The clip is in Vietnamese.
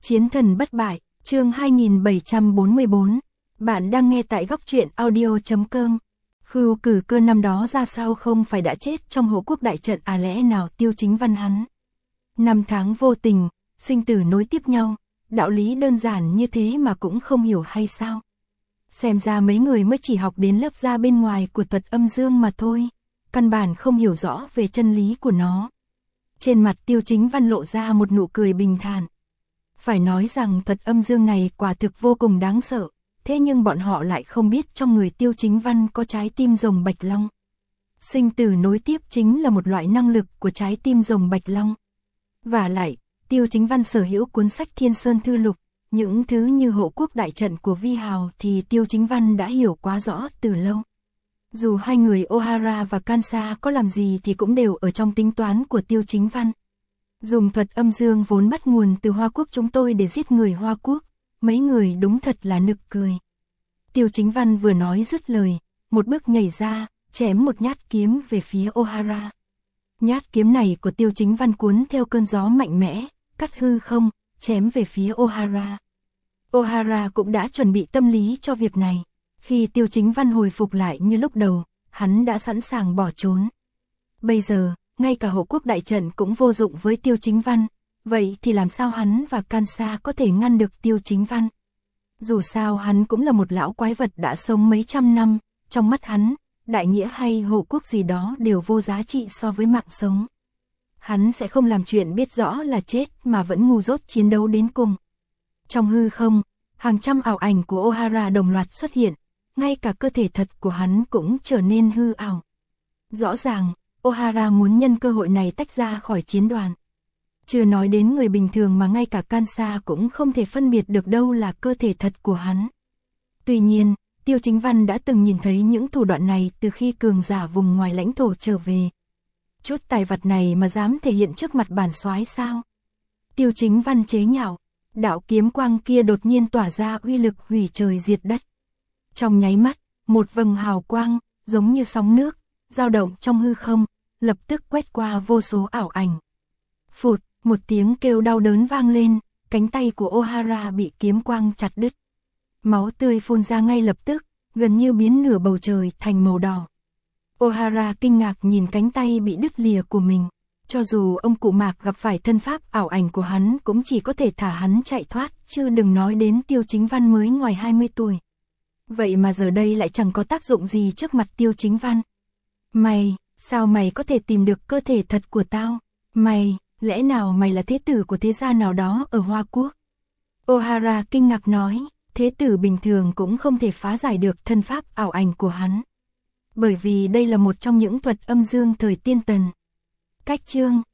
Chiến thần bất bại, chương 2744. Bạn đang nghe tại góc truyện audio.com. Khưu Cử Cơ năm đó ra sao không phải đã chết trong hộ quốc đại trận à, lẽ nào Tiêu Chính Văn hắn? Năm tháng vô tình, sinh tử nối tiếp nhau, đạo lý đơn giản như thế mà cũng không hiểu hay sao? Xem ra mấy người mới chỉ học đến lớp da bên ngoài của thuật âm dương mà thôi, căn bản không hiểu rõ về chân lý của nó. Trên mặt Tiêu Chính Văn lộ ra một nụ cười bình thản. Phải nói rằng thuật âm dương này quả thực vô cùng đáng sợ, thế nhưng bọn họ lại không biết trong người Tiêu Chính Văn có trái tim rồng bạch long. Sinh tử nối tiếp chính là một loại năng lực của trái tim rồng bạch long. Và lại, Tiêu Chính Văn sở hữu cuốn sách Thiên Sơn Thư Lục, những thứ như hộ quốc đại trận của Vi Hào thì Tiêu Chính Văn đã hiểu quá rõ từ lâu. Dù hai người Ohara và Kansa có làm gì thì cũng đều ở trong tính toán của Tiêu Chính Văn. Dùng thuật âm dương vốn bắt nguồn từ Hoa Quốc chúng tôi để giết người Hoa Quốc, mấy người đúng thật là nực cười. Tiêu Chính Văn vừa nói dứt lời, một bước nhảy ra, chém một nhát kiếm về phía Ohara. Nhát kiếm này của Tiêu Chính Văn cuốn theo cơn gió mạnh mẽ, cắt hư không, chém về phía Ohara. Ohara cũng đã chuẩn bị tâm lý cho việc này. Khi Tiêu Chính Văn hồi phục lại như lúc đầu, hắn đã sẵn sàng bỏ trốn. Bây giờ, ngay cả hộ quốc đại trận cũng vô dụng với Tiêu Chính Văn, vậy thì làm sao hắn và Kansa có thể ngăn được Tiêu Chính Văn? Dù sao hắn cũng là một lão quái vật đã sống mấy trăm năm, trong mắt hắn, đại nghĩa hay hộ quốc gì đó đều vô giá trị so với mạng sống. Hắn sẽ không làm chuyện biết rõ là chết mà vẫn ngu dốt chiến đấu đến cùng. Trong hư không, hàng trăm ảo ảnh của Ohara đồng loạt xuất hiện, ngay cả cơ thể thật của hắn cũng trở nên hư ảo. Rõ ràng, Ohara muốn nhân cơ hội này tách ra khỏi chiến đoàn. Chưa nói đến người bình thường mà ngay cả Kansa cũng không thể phân biệt được đâu là cơ thể thật của hắn. Tuy nhiên, Tiêu Chính Văn đã từng nhìn thấy những thủ đoạn này từ khi cường giả vùng ngoài lãnh thổ trở về. Chút tài vật này mà dám thể hiện trước mặt bản soái sao? Tiêu Chính Văn chế nhạo, đạo kiếm quang kia đột nhiên tỏa ra uy lực hủy trời diệt đất. Trong nháy mắt, một vầng hào quang, giống như sóng nước, dao động trong hư không, lập tức quét qua vô số ảo ảnh. Phụt, một tiếng kêu đau đớn vang lên, cánh tay của Ohara bị kiếm quang chặt đứt. Máu tươi phun ra ngay lập tức, gần như biến nửa bầu trời thành màu đỏ. Ohara kinh ngạc nhìn cánh tay bị đứt lìa của mình. Cho dù ông cụ Mạc gặp phải thân pháp ảo ảnh của hắn cũng chỉ có thể thả hắn chạy thoát, chứ đừng nói đến Tiêu Chính Văn mới ngoài 20 tuổi. Vậy mà giờ đây lại chẳng có tác dụng gì trước mặt Tiêu Chính Văn. Mày, sao mày có thể tìm được cơ thể thật của tao? Mày, lẽ nào mày là thế tử của thế gia nào đó ở Hoa Quốc? Ohara kinh ngạc nói, thế tử bình thường cũng không thể phá giải được thân pháp ảo ảnh của hắn. Bởi vì đây là một trong những thuật âm dương thời tiên tần. Cách chương